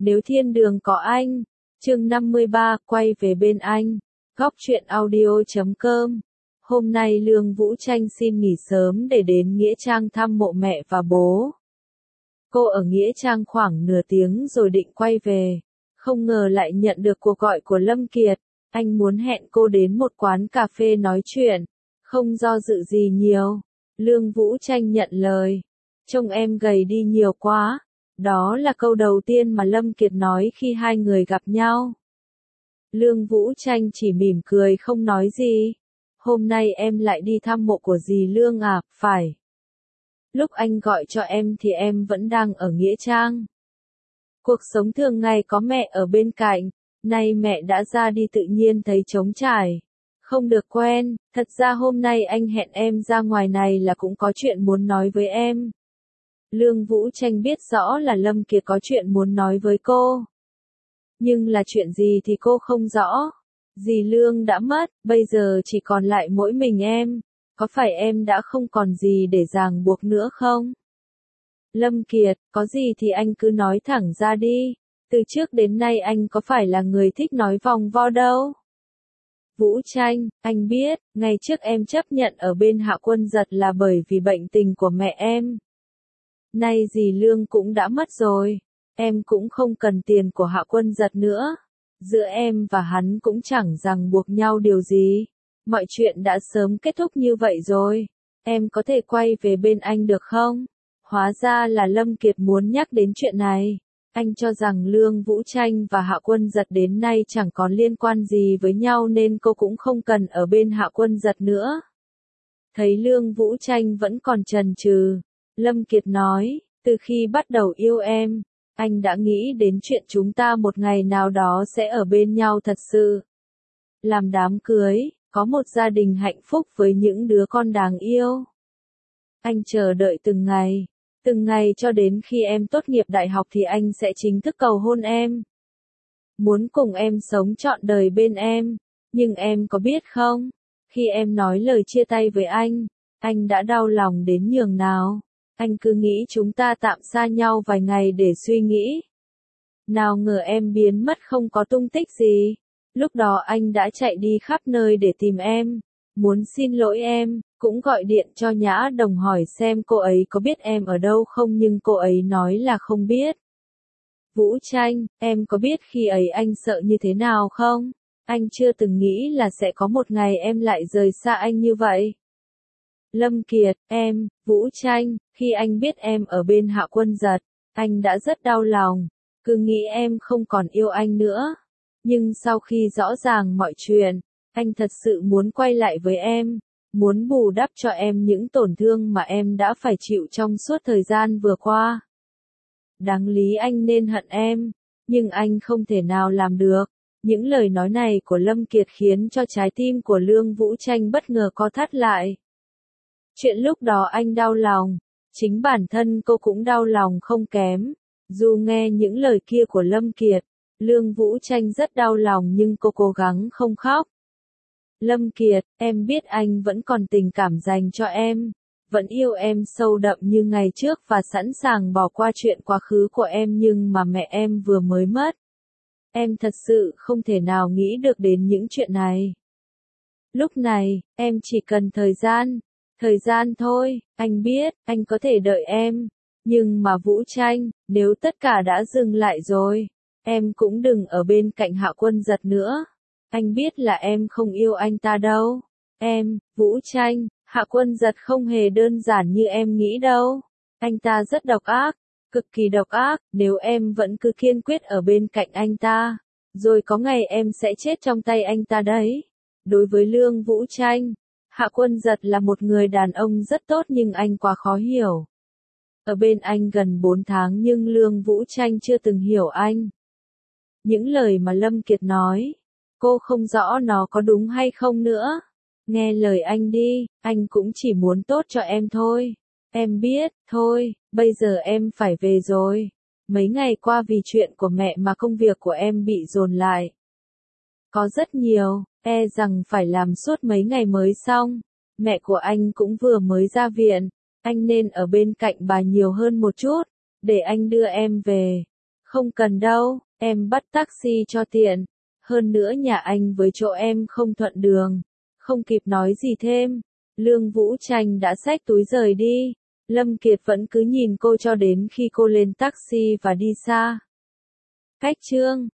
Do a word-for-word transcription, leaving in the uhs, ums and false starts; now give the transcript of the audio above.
Nếu thiên đường có anh. Chương năm mươi ba, quay về bên anh. Góc truyện audio chấm com. Hôm nay Lương Vũ Tranh xin nghỉ sớm để đến Nghĩa Trang thăm mộ mẹ và bố. Cô ở Nghĩa Trang khoảng nửa tiếng rồi định quay về. Không ngờ lại nhận được cuộc gọi của Lâm Kiệt. Anh muốn hẹn cô đến một quán cà phê nói chuyện. Không do dự gì nhiều. Lương Vũ Tranh nhận lời. Trông em gầy đi nhiều quá. Đó là câu đầu tiên mà Lâm Kiệt nói khi hai người gặp nhau. Lương Vũ Tranh chỉ mỉm cười không nói gì. Hôm nay em lại đi thăm mộ của dì Lương à, phải. Lúc anh gọi cho em thì em vẫn đang ở Nghĩa Trang. Cuộc sống thường ngày có mẹ ở bên cạnh, nay mẹ đã ra đi tự nhiên thấy trống trải. Không được quen, thật ra hôm nay anh hẹn em ra ngoài này là cũng có chuyện muốn nói với em. Lương Vũ Tranh biết rõ là Lâm Kiệt có chuyện muốn nói với cô. Nhưng là chuyện gì thì cô không rõ. Dì Lương đã mất, bây giờ chỉ còn lại mỗi mình em. Có phải em đã không còn gì để ràng buộc nữa không? Lâm Kiệt, có gì thì anh cứ nói thẳng ra đi. Từ trước đến nay anh có phải là người thích nói vòng vo đâu. Vũ Tranh, anh biết, ngày trước em chấp nhận ở bên Hạ Quân Giật là bởi vì bệnh tình của mẹ em. Nay dì Lương cũng đã mất rồi, em cũng không cần tiền của Hạ Quân Giật nữa. Giữa em và hắn cũng chẳng ràng buộc nhau điều gì. Mọi chuyện đã sớm kết thúc như vậy rồi. Em có thể quay về bên anh được không? Hóa ra là Lâm Kiệt muốn nhắc đến chuyện này. Anh cho rằng Lương Vũ Tranh và Hạ Quân Giật đến nay chẳng còn liên quan gì với nhau nên cô cũng không cần ở bên Hạ Quân Giật nữa. Thấy Lương Vũ Tranh vẫn còn chần chừ, Lâm Kiệt nói, từ khi bắt đầu yêu em, anh đã nghĩ đến chuyện chúng ta một ngày nào đó sẽ ở bên nhau thật sự. Làm đám cưới, có một gia đình hạnh phúc với những đứa con đáng yêu. Anh chờ đợi từng ngày, từng ngày cho đến khi em tốt nghiệp đại học thì anh sẽ chính thức cầu hôn em. Muốn cùng em sống trọn đời bên em, nhưng em có biết không, khi em nói lời chia tay với anh, anh đã đau lòng đến nhường nào. Anh cứ nghĩ chúng ta tạm xa nhau vài ngày để suy nghĩ. Nào ngờ em biến mất không có tung tích gì. Lúc đó anh đã chạy đi khắp nơi để tìm em. Muốn xin lỗi em, cũng gọi điện cho Nhã Đồng hỏi xem cô ấy có biết em ở đâu không nhưng cô ấy nói là không biết. Vũ Tranh, em có biết khi ấy anh sợ như thế nào không? Anh chưa từng nghĩ là sẽ có một ngày em lại rời xa anh như vậy. Lâm Kiệt, em, Vũ Tranh, khi anh biết em ở bên Hạ Quân Giật, anh đã rất đau lòng, cứ nghĩ em không còn yêu anh nữa. Nhưng sau khi rõ ràng mọi chuyện, anh thật sự muốn quay lại với em, muốn bù đắp cho em những tổn thương mà em đã phải chịu trong suốt thời gian vừa qua. Đáng lý anh nên hận em, nhưng anh không thể nào làm được. Những lời nói này của Lâm Kiệt khiến cho trái tim của Lương Vũ Tranh bất ngờ co thắt lại. Chuyện lúc đó anh đau lòng, chính bản thân cô cũng đau lòng không kém. Dù nghe những lời kia của Lâm Kiệt, Lương Vũ Tranh rất đau lòng nhưng cô cố gắng không khóc. Lâm Kiệt, em biết anh vẫn còn tình cảm dành cho em, vẫn yêu em sâu đậm như ngày trước và sẵn sàng bỏ qua chuyện quá khứ của em nhưng mà mẹ em vừa mới mất. Em thật sự không thể nào nghĩ được đến những chuyện này. Lúc này, em chỉ cần thời gian. Thời gian thôi, anh biết, anh có thể đợi em. Nhưng mà Vũ Tranh, nếu tất cả đã dừng lại rồi, em cũng đừng ở bên cạnh Hạ Quân Giật nữa. Anh biết là em không yêu anh ta đâu. Em, Vũ Tranh, Hạ Quân Giật không hề đơn giản như em nghĩ đâu. Anh ta rất độc ác, cực kỳ độc ác, nếu em vẫn cứ kiên quyết ở bên cạnh anh ta, rồi có ngày em sẽ chết trong tay anh ta đấy. Đối với Lương Vũ Tranh, Hạ Quân Giật là một người đàn ông rất tốt nhưng anh quá khó hiểu. Ở bên anh gần bốn tháng nhưng Lương Vũ Tranh chưa từng hiểu anh. Những lời mà Lâm Kiệt nói, cô không rõ nó có đúng hay không nữa. Nghe lời anh đi, anh cũng chỉ muốn tốt cho em thôi. Em biết, thôi, bây giờ em phải về rồi. Mấy ngày qua vì chuyện của mẹ mà công việc của em bị dồn lại. Có rất nhiều, e rằng phải làm suốt mấy ngày mới xong. Mẹ của anh cũng vừa mới ra viện, anh nên ở bên cạnh bà nhiều hơn một chút, để anh đưa em về. Không cần đâu, em bắt taxi cho tiện. Hơn nữa nhà anh với chỗ em không thuận đường. Không kịp nói gì thêm. Lương Vũ Tranh đã xách túi rời đi. Lâm Kiệt vẫn cứ nhìn cô cho đến khi cô lên taxi và đi xa. Cách chương